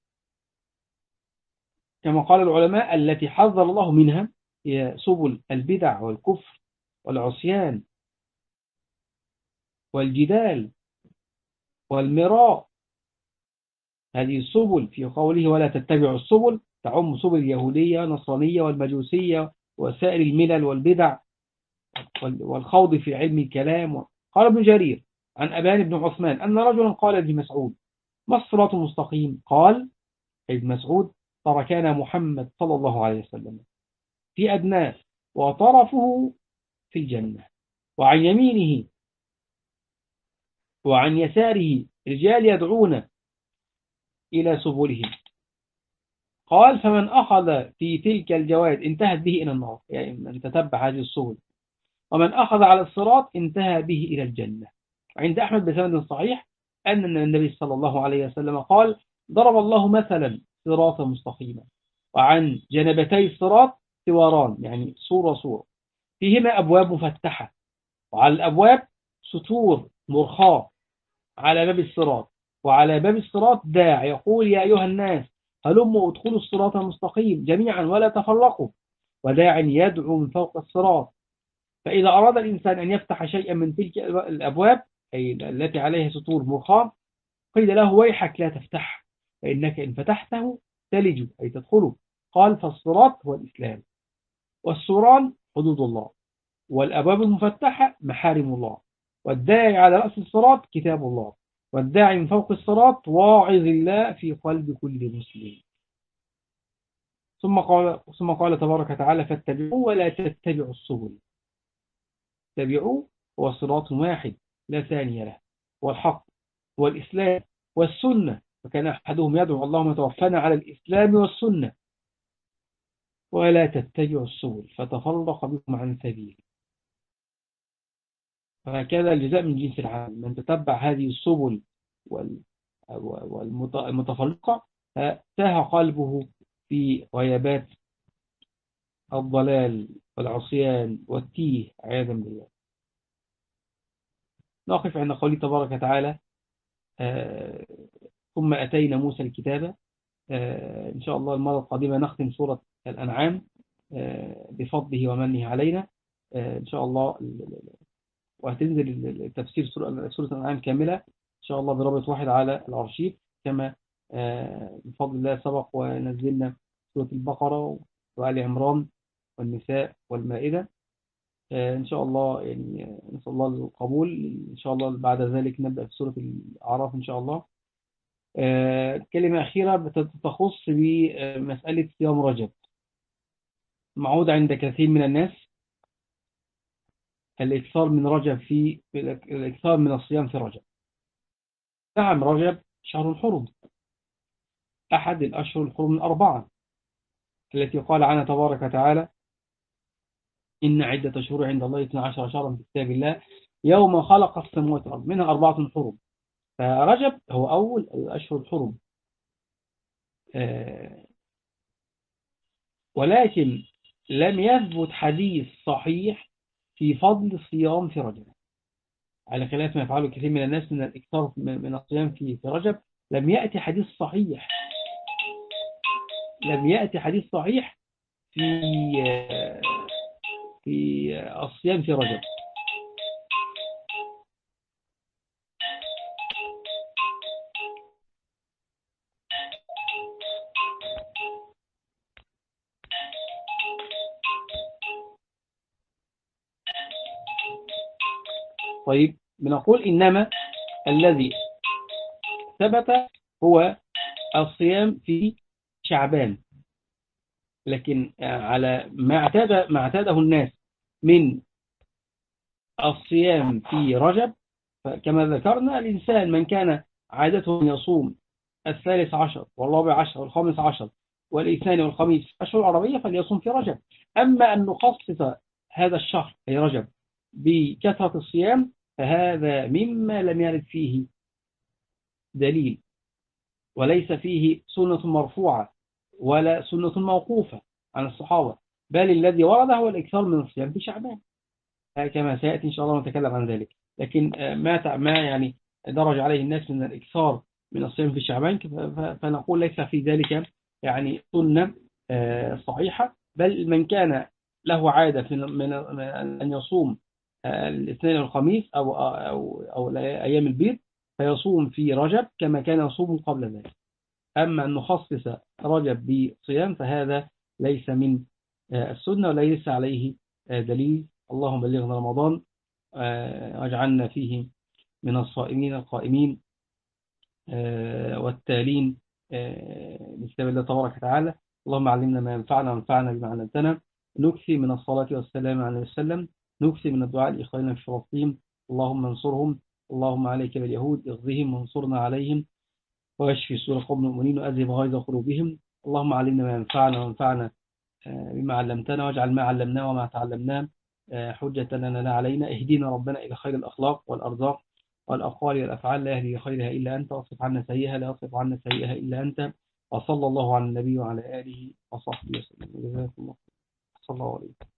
[SPEAKER 1] كما قال العلماء التي حذر الله منها هي سبل البدع والكفر والعصيان والجدال والمراء. هذه السبل في قوله: ولا تتبعوا السبل تعم سبل اليهودية والنصرانية والمجوسية وسائر الملل والبدع والخوض في علم الكلام. قال ابن جرير عن أبان بن عثمان أن رجلا قال لابن مسعود: ما الصراط المستقيم؟ قال ابن مسعود: تركنا محمد صلى الله عليه وسلم في أدناه وطرفه في الجنة، وعن يمينه وعن يساره رجال يدعون إلى سبلهم. قال: فمن أخذ في تلك الجواد انتهت به إلى النار، يعني من تتبع هذه السبل، ومن أخذ على الصراط انتهى به إلى الجنة. عند أحمد بسند صحيح أن النبي صلى الله عليه وسلم قال: ضرب الله مثلا صراطا مستقيما، وعن جنبتي الصراط سواران، يعني صورة فيهما أبواب مفتحة، وعلى الأبواب سطور مرخاة على باب الصراط، وعلى باب الصراط داع يقول: يا أيها الناس هلموا ادخلوا الصراط المستقيم جميعا ولا تفرقوا، وداع يدعو من فوق الصراط. فإذا أراد الإنسان أن يفتح شيئا من تلك الأبواب أي التي عليها سطور مرخاة قيل له: ويحك لا تفتح، فإنك إن فتحته تلج أي تدخله. قال: فالصراط هو الإسلام، والسوران حدود الله، والأبواب المفتحة محارم الله، والداعي على رأس الصراط كتاب الله، والداعي من فوق الصراط واعظ الله في قلب كل مسلم. ثم قال تبارك وتعالى: فاتبعوا ولا تتبعوا السبل. اتبعوا هو صراط واحد لا ثاني له، والحق والإسلام والسنة، فكان أحدهم يدعو اللهم توفنا على الإسلام والسنة ولا تتبعوا السبل فتفرق بكم عن سبيل. فهكذا الجزاء من جنس العمل، من تتبع هذه السبل والمتفرقة تاه قلبه في غيابات الضلال والعصيان والتيه عياذا بالله. نقف عند قوله تبارك وتعالى ثم أتينا موسى الكتاب. إن شاء الله المرة القادمة نختم سورة الأنعام بفضله ومنه علينا إن شاء الله، وهتنزل تفسير سورة الأنعام كاملة إن شاء الله برابط واحد على الأرشيف، كما بفضل الله سبق ونزلنا سورة البقرة وآل عمران والنساء والمائدة إن شاء الله. يعني نسأل الله القبول إن شاء الله. بعد ذلك نبدأ في سورة الأعراف إن شاء الله. كلمة أخيرة تخص بمسألة صيام رجب. معود عند كثير من الناس الإكثار من رجب في الإكثار من الصيام في رجب. نعم، رجب شهر حرم، أحد الأشهر الحرم الأربعة التي قال عنها تبارك وتعالى إن عدة شهور عند الله 12 شهرا في كتاب الله يوم خلق السماوات والأرض منها 4 حرم. فرجب هو أول الأشهر الحرم، ولكن لم يثبت حديث صحيح في فضل الصيام في رجب، على خلاف ما يفعله كثير من الناس من الإكثار من الصيام في رجب. لم يأتي حديث صحيح، لم يأتي حديث صحيح في الصيام في رجب. طيب، بنقول إنما الذي ثبت هو الصيام في شعبان، لكن على ما اعتاده الناس من الصيام في رجب، كما ذكرنا الإنسان من كان عادته أن يصوم 13 و14 و15 والاثنين والخميس في الأشهر العربية فليصوم في رجب. أما أن نخصص هذا الشهر أي رجب بكثرة الصيام فهذا مما لم يرد فيه دليل، وليس فيه سنة مرفوعة ولا سنة موقوفة عن الصحابة، بل الذي ورد هو الإكثار من الصيام في شعبان كما سيأتي إن شاء الله نتكلم عن ذلك. لكن ما يعني درج عليه الناس من الإكثار من الصيام في شعبان فنقول ليس في ذلك يعني سنة صحيحة، بل من كان له عادة من أن يصوم الاثنين والخميس أو أيام البيض فيصوم في رجب كما كان يصوم قبل ذلك. أما أن نخصص رجب بصيام فهذا ليس من السنة وليس عليه دليل. اللهم بلغنا رمضان واجعلنا فيه من الصائمين القائمين والتالين بكتاب الله تبارك وتعالى. اللهم علمنا ما ينفعنا وانفعنا بما علمتنا. نكثي من الصلاة والسلام عليه وسلم، نكثي من الدعاء لإخواننا في فلسطين اللهم انصرهم، اللهم عليك باليهود اغزهم وانصرنا عليهم واشفي صدور قوم المؤمنين وأذهب غيظ قلوبهم. اللهم علمنا ما ينفعنا وانفعنا بما علمتنا، واجعل ما علمناه وما تعلمناه حجة لنا لا علينا. اهدينا ربنا إلى خير الأخلاق والأرزاق والأقوال والأفعال، لا يهدي خيرها إلا أنت، واصرف عنا سيئها لا يصرف عنا سيئها إلا أنت. وصلى الله على النبي وعلى آله وصحبه وسلم. جزاكم الله خير. صلى الله عليه وسلم.